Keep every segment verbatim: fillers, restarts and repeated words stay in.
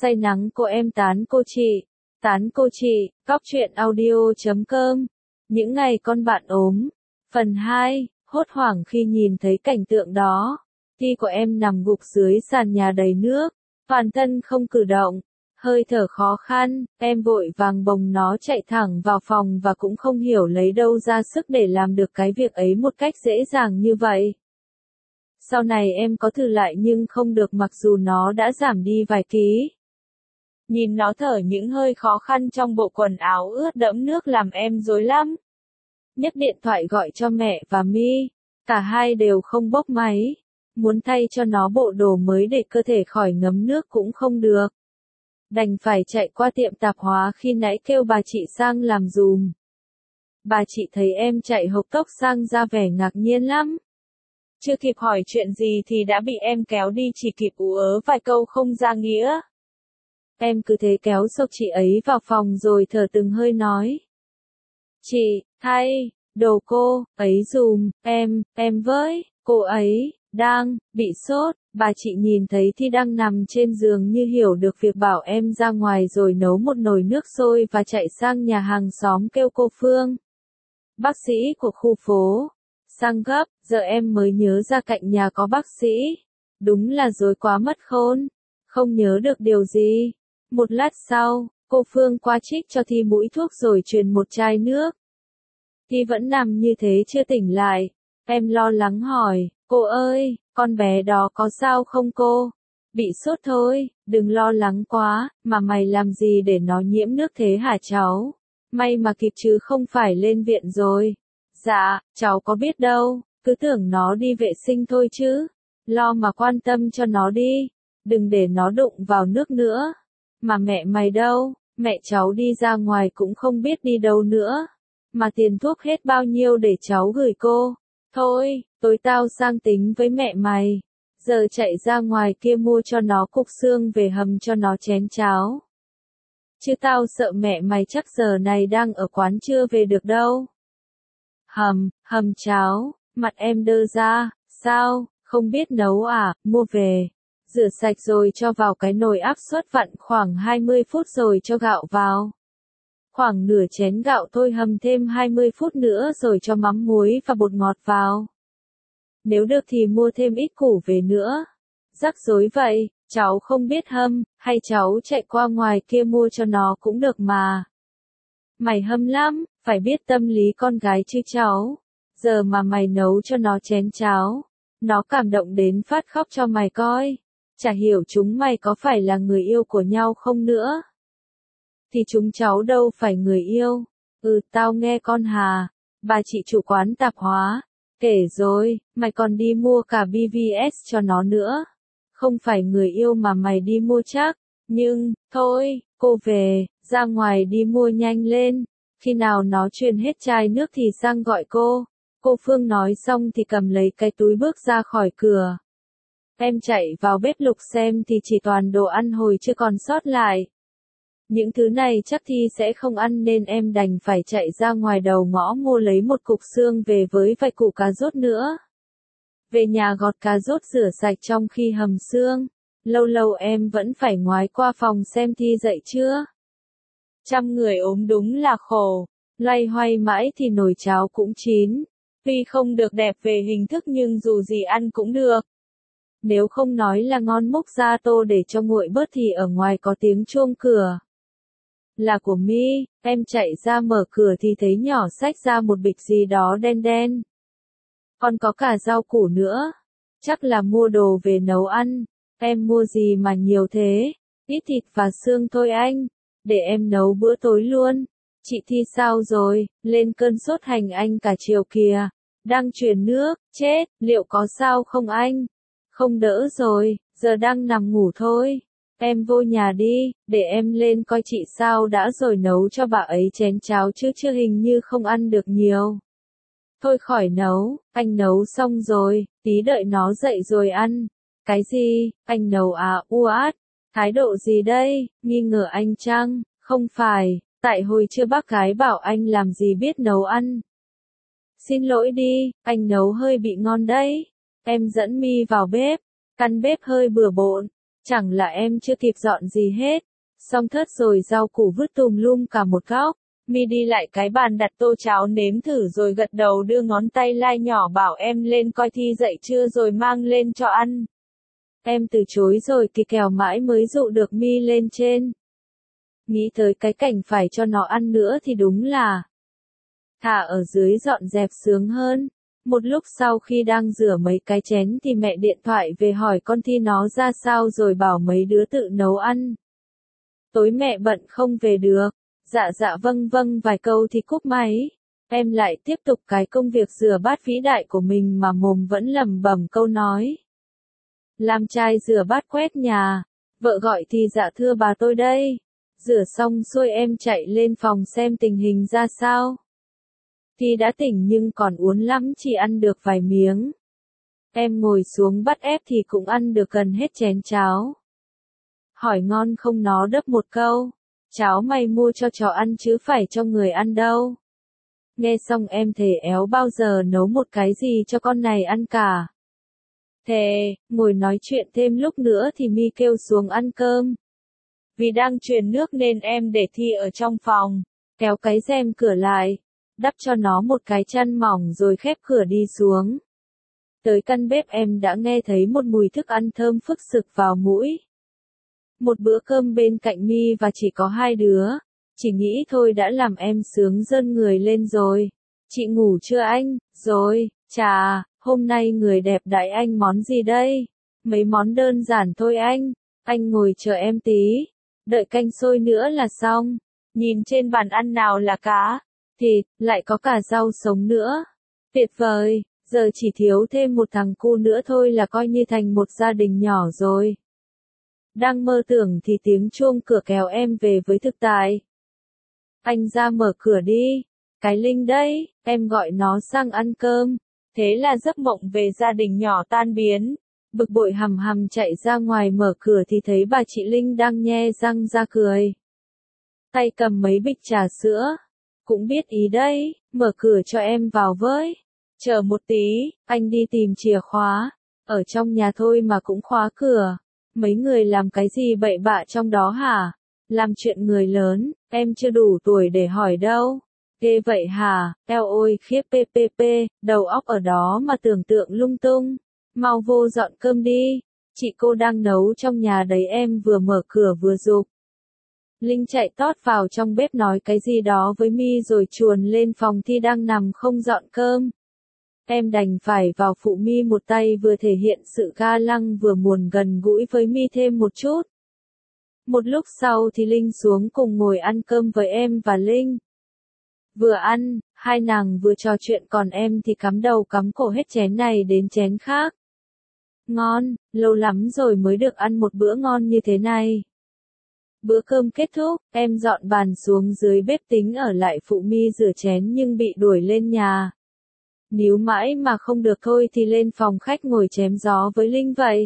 say nắng cô em tán cô chị, tán cô chị, cóc truyện audio chấm com. Những ngày con bạn ốm. Phần hai, hốt hoảng khi nhìn thấy cảnh tượng đó. Thi của em nằm gục dưới sàn nhà đầy nước, toàn thân không cử động, hơi thở khó khăn, em vội vàng bồng nó chạy thẳng vào phòng và cũng không hiểu lấy đâu ra sức để làm được cái việc ấy một cách dễ dàng như vậy. Sau này em có thử lại nhưng không được mặc dù nó đã giảm đi vài ký. Nhìn nó thở những hơi khó khăn trong bộ quần áo ướt đẫm nước làm em rối lắm. Nhấc điện thoại gọi cho mẹ và My, cả hai đều không bốc máy. Muốn thay cho nó bộ đồ mới để cơ thể khỏi ngấm nước cũng không được. Đành phải chạy qua tiệm tạp hóa khi nãy kêu bà chị sang làm dùm. Bà chị thấy em chạy hộc tốc sang ra vẻ ngạc nhiên lắm. Chưa kịp hỏi chuyện gì thì đã bị em kéo đi, chỉ kịp ú ớ vài câu không ra nghĩa. Em cứ thế kéo xốc chị ấy vào phòng rồi thở từng hơi nói. Chị, thay, đồ cô, ấy dùm, em, em với, cô ấy, đang, bị sốt. Bà chị nhìn thấy Thi đang nằm trên giường như hiểu được việc bảo em ra ngoài rồi nấu một nồi nước sôi và chạy sang nhà hàng xóm kêu cô Phương, bác sĩ của khu phố, sang gấp. Giờ em mới nhớ ra cạnh nhà có bác sĩ. Đúng là rối quá mất khôn, không nhớ được điều gì. Một lát sau, cô Phương qua trích cho Thi mũi thuốc rồi truyền một chai nước. Thi vẫn nằm như thế chưa tỉnh lại. Em lo lắng hỏi, cô ơi, con bé đó có sao không cô? Bị sốt thôi, đừng lo lắng quá, mà mày làm gì để nó nhiễm nước thế hả cháu? May mà kịp chứ không phải lên viện rồi. Dạ, cháu có biết đâu, cứ tưởng nó đi vệ sinh thôi chứ. Lo mà quan tâm cho nó đi, đừng để nó đụng vào nước nữa. Mà mẹ mày đâu? Mẹ cháu đi ra ngoài cũng không biết đi đâu nữa. Mà tiền thuốc hết bao nhiêu để cháu gửi cô? Thôi, tối tao sang tính với mẹ mày. Giờ chạy ra ngoài kia mua cho nó cục xương về hầm cho nó chén cháo. Chứ tao sợ mẹ mày chắc giờ này đang ở quán chưa về được đâu. Hầm, hầm cháo, mặt em đơ ra, sao, không biết nấu à, mua về. Rửa sạch rồi cho vào cái nồi áp suất vặn khoảng hai mươi phút rồi cho gạo vào. Khoảng nửa chén gạo thôi, hầm thêm hai mươi phút nữa rồi cho mắm muối và bột ngọt vào. Nếu được thì mua thêm ít củ về nữa. Rắc rối vậy, cháu không biết hâm, hay cháu chạy qua ngoài kia mua cho nó cũng được mà. Mày hâm lắm, phải biết tâm lý con gái chứ cháu. Giờ mà mày nấu cho nó chén cháo, nó cảm động đến phát khóc cho mày coi. Chả hiểu chúng mày có phải là người yêu của nhau không nữa. Thì chúng cháu đâu phải người yêu. Ừ, tao nghe con Hà, bà chị chủ quán tạp hóa, kể rồi, mày còn đi mua cả bê vê ét cho nó nữa. Không phải người yêu mà mày đi mua chắc. Nhưng, thôi, cô về, ra ngoài đi mua nhanh lên. Khi nào nó truyền hết chai nước thì sang gọi cô. Cô Phương nói xong thì cầm lấy cái túi bước ra khỏi cửa. Em chạy vào bếp lục xem thì chỉ toàn đồ ăn hồi chưa còn sót lại. Những thứ này chắc Thi sẽ không ăn nên em đành phải chạy ra ngoài đầu ngõ mua lấy một cục xương về với vài củ cà rốt nữa. Về nhà gọt cà rốt rửa sạch trong khi hầm xương. Lâu lâu em vẫn phải ngoái qua phòng xem Thi dậy chưa. Trăm người ốm đúng là khổ. Loay hoay mãi thì nồi cháo cũng chín. Tuy không được đẹp về hình thức nhưng dù gì ăn cũng được. Nếu không nói là ngon, múc ra tô để cho nguội bớt thì ở ngoài có tiếng chuông cửa. Là của My. Em chạy ra mở cửa thì thấy nhỏ xách ra một bịch gì đó đen đen. Còn có cả rau củ nữa. Chắc là mua đồ về nấu ăn. Em mua gì mà nhiều thế? Ít thịt và xương thôi anh. Để em nấu bữa tối luôn. Chị Thi sao rồi? Lên cơn sốt hành anh cả chiều kìa. Đang truyền nước, chết, liệu có sao không anh? Không đỡ rồi, giờ đang nằm ngủ thôi. Em vô nhà đi, để em lên coi chị sao đã rồi nấu cho bà ấy chén cháo chứ chưa hình như không ăn được nhiều. Thôi khỏi nấu, anh nấu xong rồi, tí đợi nó dậy rồi ăn. Cái gì, anh nấu à, uát, thái độ gì đây, nghi ngờ anh chăng? Không phải, tại hồi chưa bác gái bảo anh làm gì biết nấu ăn. Xin lỗi đi, anh nấu hơi bị ngon đấy. Em dẫn My vào bếp, căn bếp hơi bừa bộn. Chẳng là em chưa kịp dọn gì hết. Xong thớt rồi rau củ vứt tùm lum cả một góc. Mi đi lại cái bàn đặt tô cháo nếm thử rồi gật đầu đưa ngón tay lai nhỏ bảo em lên coi Thi dậy chưa rồi mang lên cho ăn. Em từ chối rồi kỳ kèo mãi mới dụ được Mi lên trên. Nghĩ tới cái cảnh phải cho nó ăn nữa thì đúng là thả ở dưới dọn dẹp sướng hơn. Một lúc sau khi đang rửa mấy cái chén thì mẹ điện thoại về hỏi con Thi nó ra sao rồi bảo mấy đứa tự nấu ăn. Tối mẹ bận không về được. Dạ dạ vâng vâng vài câu thì cúp máy. Em lại tiếp tục cái công việc rửa bát vĩ đại của mình mà mồm vẫn lẩm bẩm câu nói. Làm trai rửa bát quét nhà. Vợ gọi thì dạ thưa bà tôi đây. Rửa xong xuôi em chạy lên phòng xem tình hình ra sao. Thì đã tỉnh nhưng còn uốn lắm chỉ ăn được vài miếng. Em ngồi xuống bắt ép thì cũng ăn được gần hết chén cháo. Hỏi ngon không nó đấp một câu. Cháo mày mua cho chó ăn chứ phải cho người ăn đâu. Nghe xong em thề éo bao giờ nấu một cái gì cho con này ăn cả. Thề, ngồi nói chuyện thêm lúc nữa thì Mi kêu xuống ăn cơm. Vì đang truyền nước nên em để Thi ở trong phòng. Kéo cái rèm cửa lại. Đắp cho nó một cái chăn mỏng rồi khép cửa đi xuống. Tới căn bếp em đã nghe thấy một mùi thức ăn thơm phức sực vào mũi. Một bữa cơm bên cạnh Mi và chỉ có hai đứa. Chỉ nghĩ thôi đã làm em sướng rơn người lên rồi. Chị ngủ chưa anh? Rồi, chà, hôm nay người đẹp đãi anh món gì đây? Mấy món đơn giản thôi anh. Anh ngồi chờ em tí. Đợi canh sôi nữa là xong. Nhìn trên bàn ăn nào là cá, thịt, lại có cả rau sống nữa. Tuyệt vời, giờ chỉ thiếu thêm một thằng cu nữa thôi là coi như thành một gia đình nhỏ rồi. Đang mơ tưởng thì tiếng chuông cửa kéo em về với thực tại. Anh ra mở cửa đi. Cái Linh đấy, em gọi nó sang ăn cơm. Thế là giấc mộng về gia đình nhỏ tan biến. Bực bội hầm hầm chạy ra ngoài mở cửa thì thấy bà chị Linh đang nhe răng ra cười. Tay cầm mấy bịch trà sữa. Cũng biết ý đấy, mở cửa cho em vào với. Chờ một tí, anh đi tìm chìa khóa. Ở trong nhà thôi mà cũng khóa cửa. Mấy người làm cái gì bậy bạ trong đó hả? Làm chuyện người lớn, em chưa đủ tuổi để hỏi đâu. Ghê vậy hả? Eo ôi khiếp ppp, đầu óc ở đó mà tưởng tượng lung tung. Mau vô dọn cơm đi. Chị cô đang nấu trong nhà đấy em vừa mở cửa vừa giục. Linh chạy tót vào trong bếp nói cái gì đó với Mi rồi chuồn lên phòng Thi đang nằm không dọn cơm. Em đành phải vào phụ Mi một tay vừa thể hiện sự ga lăng vừa muốn gần gũi với Mi thêm một chút. Một lúc sau thì Linh xuống cùng ngồi ăn cơm với em và Linh. Vừa ăn, hai nàng vừa trò chuyện còn em thì cắm đầu cắm cổ hết chén này đến chén khác. Ngon, lâu lắm rồi mới được ăn một bữa ngon như thế này. Bữa cơm kết thúc, em dọn bàn xuống dưới bếp tính ở lại phụ Mi rửa chén nhưng bị đuổi lên nhà. Níu mãi mà không được thôi thì lên phòng khách ngồi chém gió với Linh vậy.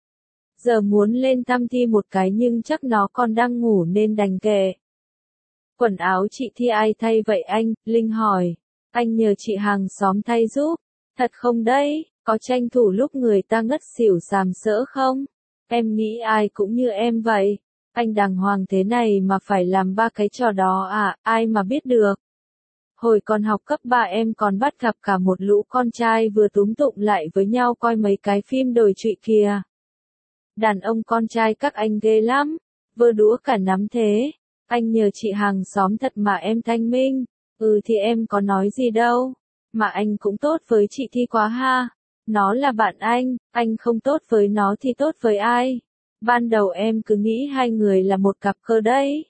Giờ muốn lên thăm Thi một cái nhưng chắc nó còn đang ngủ nên đành kệ. Quần áo chị Thi ai thay vậy anh? Linh hỏi. Anh nhờ chị hàng xóm thay giúp. Thật không đấy, có tranh thủ lúc người ta ngất xỉu sàm sỡ không? Em nghĩ ai cũng như em vậy. Anh đàng hoàng thế này mà phải làm ba cái trò đó à, ai mà biết được. Hồi còn học cấp ba em còn bắt gặp cả một lũ con trai vừa túm tụm lại với nhau coi mấy cái phim đồi trụy kìa. Đàn ông con trai các anh ghê lắm, vơ đũa cả nắm thế. Anh nhờ chị hàng xóm thật mà em thanh minh. Ừ thì em có nói gì đâu. Mà anh cũng tốt với chị Thi quá ha. Nó là bạn anh, anh không tốt với nó thì tốt với ai. Ban đầu em cứ nghĩ hai người là một cặp cơ đấy.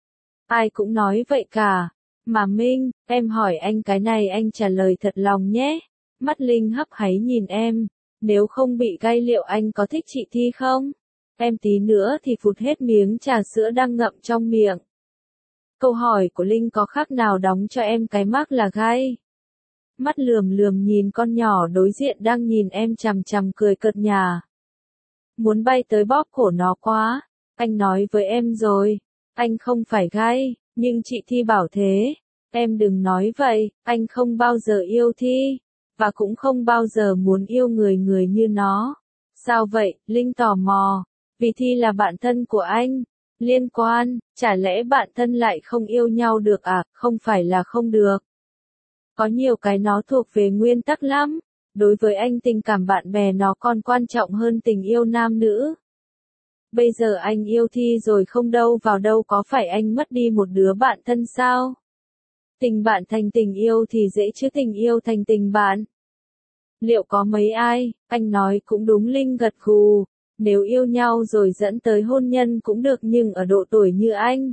Ai cũng nói vậy cả. Mà Minh, em hỏi anh cái này anh trả lời thật lòng nhé. Mắt Linh hấp háy nhìn em. Nếu không bị gai liệu anh có thích chị Thi không? Em tí nữa thì phụt hết miếng trà sữa đang ngậm trong miệng. Câu hỏi của Linh có khác nào đóng cho em cái mác là gai. Mắt lườm lườm nhìn con nhỏ đối diện đang nhìn em chằm chằm cười cợt nhả. Muốn bay tới bóp cổ nó quá. Anh nói với em rồi. Anh không phải gai, nhưng chị Thi bảo thế. Em đừng nói vậy, anh không bao giờ yêu Thi. Và cũng không bao giờ muốn yêu người người như nó. Sao vậy? Linh tò mò. Vì Thi là bạn thân của anh. Liên quan, chả lẽ bạn thân lại không yêu nhau được à? Không phải là không được. Có nhiều cái nó thuộc về nguyên tắc lắm. Đối với anh tình cảm bạn bè nó còn quan trọng hơn tình yêu nam nữ. Bây giờ anh yêu Thi rồi không đâu vào đâu, có phải anh mất đi một đứa bạn thân sao? Tình bạn thành tình yêu thì dễ chứ tình yêu thành tình bạn. Liệu có mấy ai? Anh nói cũng đúng. Linh gật gù. Nếu yêu nhau rồi dẫn tới hôn nhân cũng được, nhưng ở độ tuổi như anh,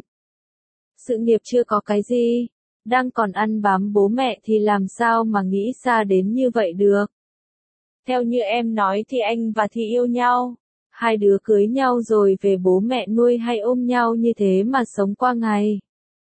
sự nghiệp chưa có cái gì, đang còn ăn bám bố mẹ thì làm sao mà nghĩ xa đến như vậy được. Theo như em nói thì anh và Thi yêu nhau. Hai đứa cưới nhau rồi về bố mẹ nuôi hay ôm nhau như thế mà sống qua ngày?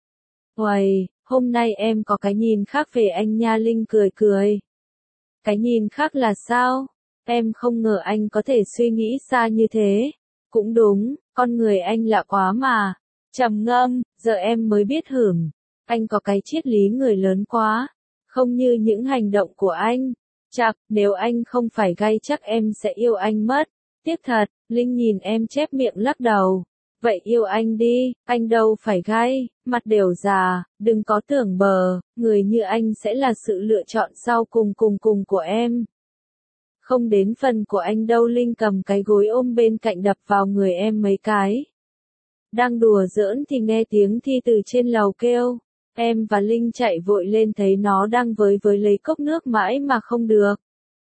Uầy, hôm nay em có cái nhìn khác về anh nha. Linh cười cười. Cái nhìn khác là sao? Em không ngờ anh có thể suy nghĩ xa như thế. Cũng đúng, con người anh lạ quá mà. Trầm ngâm, giờ em mới biết hửm. Anh có cái triết lý người lớn quá. Không như những hành động của anh. Chắc, nếu anh không phải gay chắc em sẽ yêu anh mất. Tiếc thật. Linh nhìn em chép miệng lắc đầu. Vậy yêu anh đi, anh đâu phải gay, mặt đều già, đừng có tưởng bờ, người như anh sẽ là sự lựa chọn sau cùng cùng cùng của em. Không đến phần của anh đâu. Linh cầm cái gối ôm bên cạnh đập vào người em mấy cái. Đang đùa giỡn thì nghe tiếng Thi từ trên lầu kêu. Em và Linh chạy vội lên thấy nó đang với với lấy cốc nước mãi mà không được.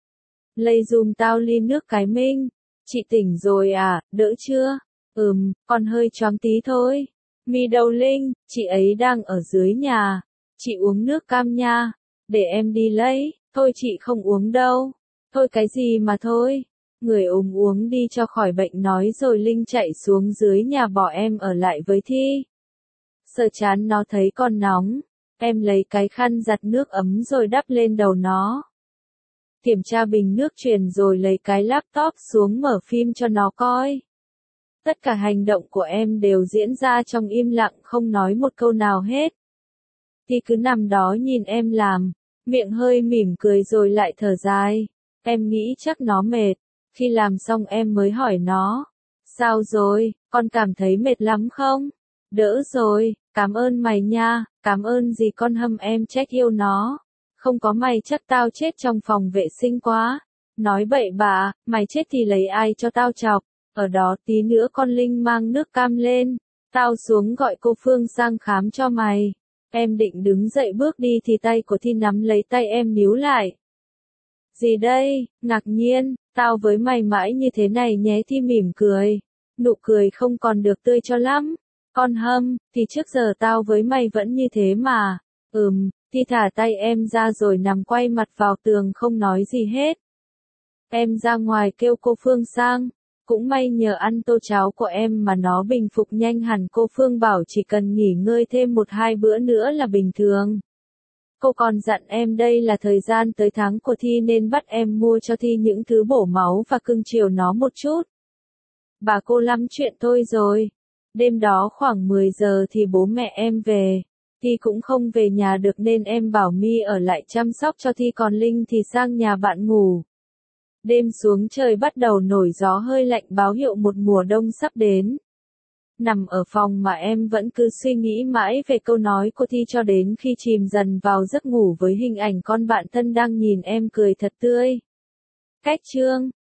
Lấy dùm tao ly nước cái Minh. Chị tỉnh rồi à, đỡ chưa? Ừm, còn hơi choáng tí thôi. Mi đâu Linh? Chị ấy đang ở dưới nhà. Chị uống nước cam nha. Để em đi lấy. Thôi chị không uống đâu. Thôi cái gì mà thôi. Người ốm uống đi cho khỏi bệnh nói rồi Linh chạy xuống dưới nhà bỏ em ở lại với Thi. Sờ chán nó thấy còn nóng. Em lấy cái khăn giặt nước ấm rồi đắp lên đầu nó. Kiểm tra bình nước truyền rồi lấy cái laptop xuống mở phim cho nó coi. Tất cả hành động của em đều diễn ra trong im lặng, không nói một câu nào hết. Thì cứ nằm đó nhìn em làm, miệng hơi mỉm cười rồi lại thở dài. Em nghĩ chắc nó mệt. Khi làm xong em mới hỏi nó. Sao rồi, con cảm thấy mệt lắm không? Đỡ rồi, cảm ơn mày nha. Cảm ơn gì con hâm em trách yêu nó. Không có mày chắc tao chết trong phòng vệ sinh quá. Nói bậy bạ, mày chết thì lấy ai cho tao chọc. Ở đó tí nữa con Linh mang nước cam lên. Tao xuống gọi cô Phương sang khám cho mày. Em định đứng dậy bước đi thì tay của Thi nắm lấy tay em níu lại. Gì đây? Ngạc nhiên, tao với mày mãi như thế này nhé. Thi mỉm cười. Nụ cười không còn được tươi cho lắm. Con hâm, thì trước giờ tao với mày vẫn như thế mà. Ừm, Thi thả tay em ra rồi nằm quay mặt vào tường không nói gì hết. Em ra ngoài kêu cô Phương sang. Cũng may nhờ ăn tô cháo của em mà nó bình phục nhanh hẳn. Cô Phương bảo chỉ cần nghỉ ngơi thêm một hai bữa nữa là bình thường. Cô còn dặn em đây là thời gian tới tháng của Thi nên bắt em mua cho Thi những thứ bổ máu và cưng chiều nó một chút. Bà cô lắm chuyện thôi rồi. Đêm đó khoảng mười giờ thì bố mẹ em về. Thi cũng không về nhà được nên em bảo Mi ở lại chăm sóc cho Thi, còn Linh thì sang nhà bạn ngủ. Đêm xuống trời bắt đầu nổi gió hơi lạnh báo hiệu một mùa đông sắp đến. Nằm ở phòng mà em vẫn cứ suy nghĩ mãi về câu nói của Thi cho đến khi chìm dần vào giấc ngủ với hình ảnh con bạn thân đang nhìn em cười thật tươi. Cách chương